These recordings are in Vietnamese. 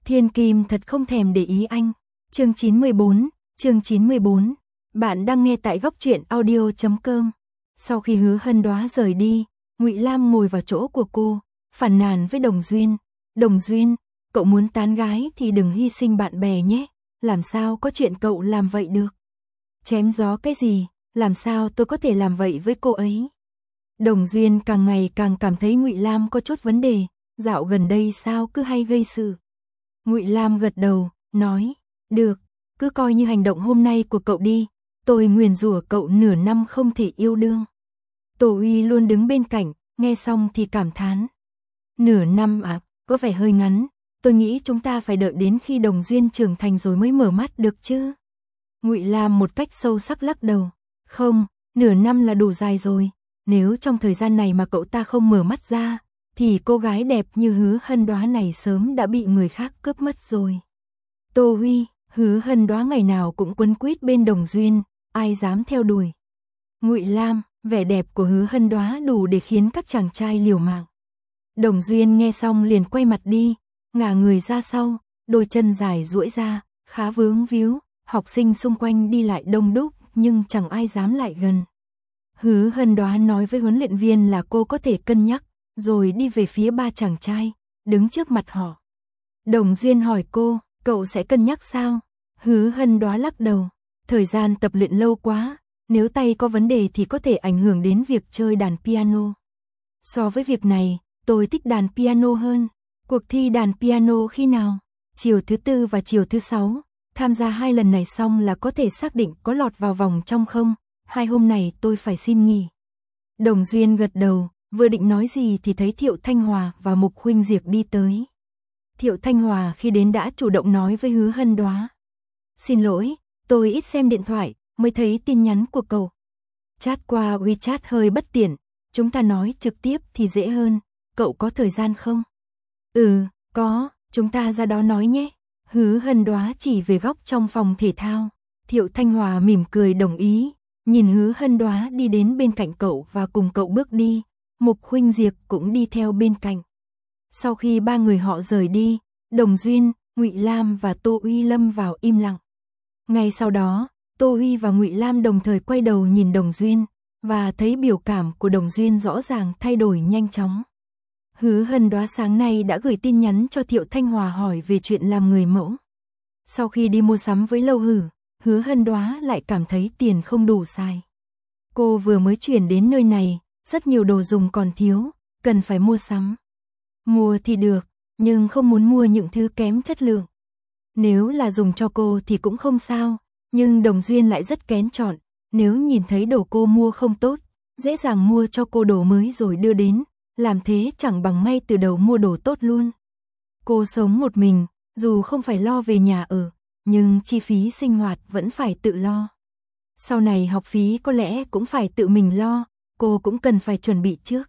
Thiên Kim thật không thèm để ý anh. Chương 94. Bạn đang nghe tại góc truyện audio.com. Sau khi Hứa Hân Đoá rời đi, Ngụy Lam ngồi vào chỗ của cô, phàn nàn với Đồng Duyên. Đồng Duyên, cậu muốn tán gái thì đừng hy sinh bạn bè nhé. Làm sao có chuyện cậu làm vậy được? Chém gió cái gì? Làm sao tôi có thể làm vậy với cô ấy? Đồng Duyên càng ngày càng cảm thấy Ngụy Lam có chút vấn đề. Dạo gần đây sao cứ hay gây sự? Ngụy Lam gật đầu, nói, được, cứ coi như hành động hôm nay của cậu đi, tôi nguyền rủa cậu nửa năm không thể yêu đương. Tô Uy luôn đứng bên cạnh, nghe xong thì cảm thán. Nửa năm à, có vẻ hơi ngắn, tôi nghĩ chúng ta phải đợi đến khi Đồng Duyên trưởng thành rồi mới mở mắt được chứ. Ngụy Lam một cách sâu sắc lắc đầu, không, nửa năm là đủ dài rồi, nếu trong thời gian này mà cậu ta không mở mắt ra, thì cô gái đẹp như Hứa Hân Đoá này sớm đã bị người khác cướp mất rồi. Tô Huy, Hứa Hân Đoá ngày nào cũng quấn quýt bên Đồng Duyên, ai dám theo đuổi. Ngụy Lam, vẻ đẹp của Hứa Hân Đoá đủ để khiến các chàng trai liều mạng. Đồng Duyên nghe xong liền quay mặt đi, ngả người ra sau, đôi chân dài duỗi ra, khá vướng víu, học sinh xung quanh đi lại đông đúc nhưng chẳng ai dám lại gần. Hứa Hân Đoá nói với huấn luyện viên là cô có thể cân nhắc, rồi đi về phía ba chàng trai, đứng trước mặt họ. Đồng Duyên hỏi cô, cậu sẽ cân nhắc sao? Hứa Hân Đoá lắc đầu, thời gian tập luyện lâu quá, nếu tay có vấn đề thì có thể ảnh hưởng đến việc chơi đàn piano. So với việc này, tôi thích đàn piano hơn. Cuộc thi đàn piano khi nào? Chiều thứ Tư và chiều thứ Sáu. Tham gia 2 lần này xong là có thể xác định có lọt vào vòng trong không. 2 hôm này tôi phải xin nghỉ. Đồng Duyên gật đầu, vừa định nói gì thì thấy Thiệu Thanh Hòa và Mục Khuynh Diệp đi tới. Thiệu Thanh Hòa khi đến đã chủ động nói với Hứa Hân Đoá. Xin lỗi, tôi ít xem điện thoại, mới thấy tin nhắn của cậu. Chat qua WeChat hơi bất tiện, chúng ta nói trực tiếp thì dễ hơn, cậu có thời gian không? Ừ, có, chúng ta ra đó nói nhé. Hứa Hân Đoá chỉ về góc trong phòng thể thao. Thiệu Thanh Hòa mỉm cười đồng ý, nhìn Hứa Hân Đoá đi đến bên cạnh cậu và cùng cậu bước đi. Mục Khuynh Diệp cũng đi theo bên cạnh. Sau khi 3 người họ rời đi, Đồng Duyên, Ngụy Lam và Tô Uy lâm vào im lặng. Ngay sau đó, Tô Uy và Ngụy Lam đồng thời quay đầu nhìn Đồng Duyên, và thấy biểu cảm của Đồng Duyên rõ ràng thay đổi nhanh chóng. Hứa Hân Đoá sáng nay đã gửi tin nhắn cho Thiệu Thanh Hòa hỏi về chuyện làm người mẫu. Sau khi đi mua sắm với Lâu Hử, Hứa Hân Đoá lại cảm thấy tiền không đủ xài. Cô vừa mới chuyển đến nơi này, rất nhiều đồ dùng còn thiếu, cần phải mua sắm. Mua thì được, nhưng không muốn mua những thứ kém chất lượng. Nếu là dùng cho cô thì cũng không sao, nhưng Đồng Duyên lại rất kén chọn, nếu nhìn thấy đồ cô mua không tốt, dễ dàng mua cho cô đồ mới rồi đưa đến, làm thế chẳng bằng may từ đầu mua đồ tốt luôn. Cô sống một mình, dù không phải lo về nhà ở, nhưng chi phí sinh hoạt vẫn phải tự lo. Sau này học phí có lẽ cũng phải tự mình lo, cô cũng cần phải chuẩn bị trước.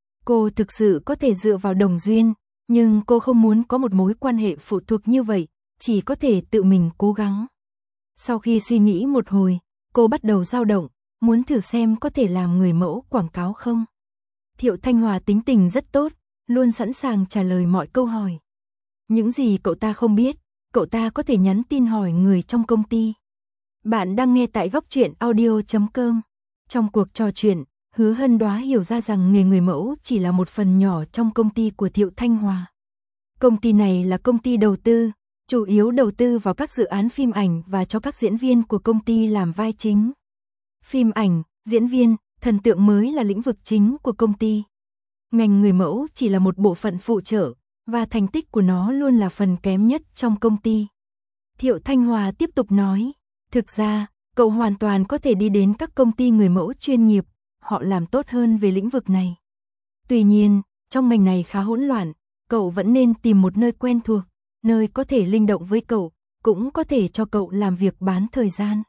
Cô thực sự có thể dựa vào Đồng Duyên, nhưng cô không muốn có một mối quan hệ phụ thuộc như vậy, chỉ có thể tự mình cố gắng. Sau khi suy nghĩ một hồi, cô bắt đầu dao động, muốn thử xem có thể làm người mẫu quảng cáo không. Thiệu Thanh Hòa tính tình rất tốt, luôn sẵn sàng trả lời mọi câu hỏi. Những gì cậu ta không biết, cậu ta có thể nhắn tin hỏi người trong công ty. Bạn đang nghe tại góc truyện audio.com. Trong cuộc trò chuyện, Hứa Hân Đoá hiểu ra rằng nghề người mẫu chỉ là một phần nhỏ trong công ty của Thiệu Thanh Hòa. Công ty này là công ty đầu tư, chủ yếu đầu tư vào các dự án phim ảnh và cho các diễn viên của công ty làm vai chính. Phim ảnh, diễn viên, thần tượng mới là lĩnh vực chính của công ty. Ngành người mẫu chỉ là một bộ phận phụ trợ, và thành tích của nó luôn là phần kém nhất trong công ty. Thiệu Thanh Hòa tiếp tục nói, thực ra, cậu hoàn toàn có thể đi đến các công ty người mẫu chuyên nghiệp, họ làm tốt hơn về lĩnh vực này. Tuy nhiên, trong ngành này khá hỗn loạn, cậu vẫn nên tìm một nơi quen thuộc, nơi có thể linh động với cậu, cũng có thể cho cậu làm việc bán thời gian.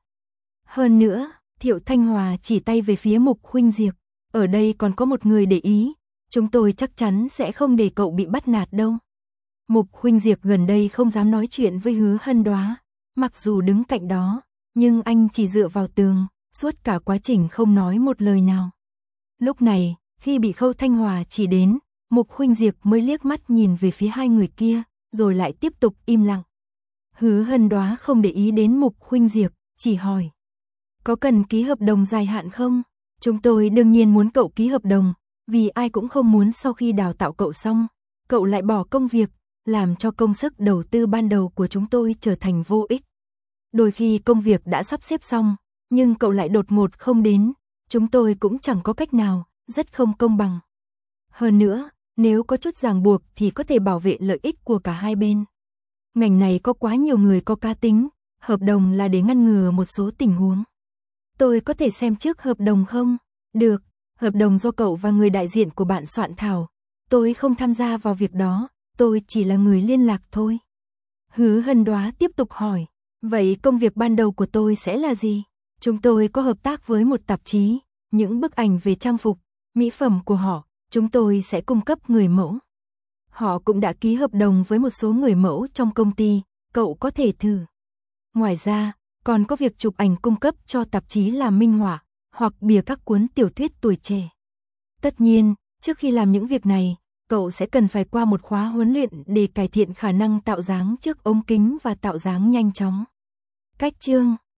Hơn nữa, Thiệu Thanh Hòa chỉ tay về phía Mục Khuynh Diệp, ở đây còn có một người để ý, chúng tôi chắc chắn sẽ không để cậu bị bắt nạt đâu. Mục Khuynh Diệp gần đây không dám nói chuyện với Hứa Hân Đoá, mặc dù đứng cạnh đó, nhưng anh chỉ dựa vào tường, suốt cả quá trình không nói một lời nào. Lúc này, khi bị Khâu Thanh Hòa chỉ đến, Mục Khuynh Diệp mới liếc mắt nhìn về phía 2 người kia, rồi lại tiếp tục im lặng. Hứa Hân Đoá không để ý đến Mục Khuynh Diệp, chỉ hỏi. Có cần ký hợp đồng dài hạn không? Chúng tôi đương nhiên muốn cậu ký hợp đồng, vì ai cũng không muốn sau khi đào tạo cậu xong, cậu lại bỏ công việc, làm cho công sức đầu tư ban đầu của chúng tôi trở thành vô ích. Đôi khi công việc đã sắp xếp xong, nhưng cậu lại đột ngột không đến, chúng tôi cũng chẳng có cách nào, rất không công bằng. Hơn nữa, nếu có chút ràng buộc thì có thể bảo vệ lợi ích của cả hai bên. Ngành này có quá nhiều người có cá tính, hợp đồng là để ngăn ngừa một số tình huống. Tôi có thể xem trước hợp đồng không? Được, hợp đồng do cậu và người đại diện của bạn soạn thảo. Tôi không tham gia vào việc đó, tôi chỉ là người liên lạc thôi. Hứa Hân Đoá tiếp tục hỏi, vậy công việc ban đầu của tôi sẽ là gì? Chúng tôi có hợp tác với một tạp chí, những bức ảnh về trang phục, mỹ phẩm của họ, chúng tôi sẽ cung cấp người mẫu. Họ cũng đã ký hợp đồng với một số người mẫu trong công ty, cậu có thể thử. Ngoài ra, còn có việc chụp ảnh cung cấp cho tạp chí làm minh họa, hoặc bìa các cuốn tiểu thuyết tuổi trẻ. Tất nhiên, trước khi làm những việc này, cậu sẽ cần phải qua một khóa huấn luyện để cải thiện khả năng tạo dáng trước ống kính và tạo dáng nhanh chóng. Cách chương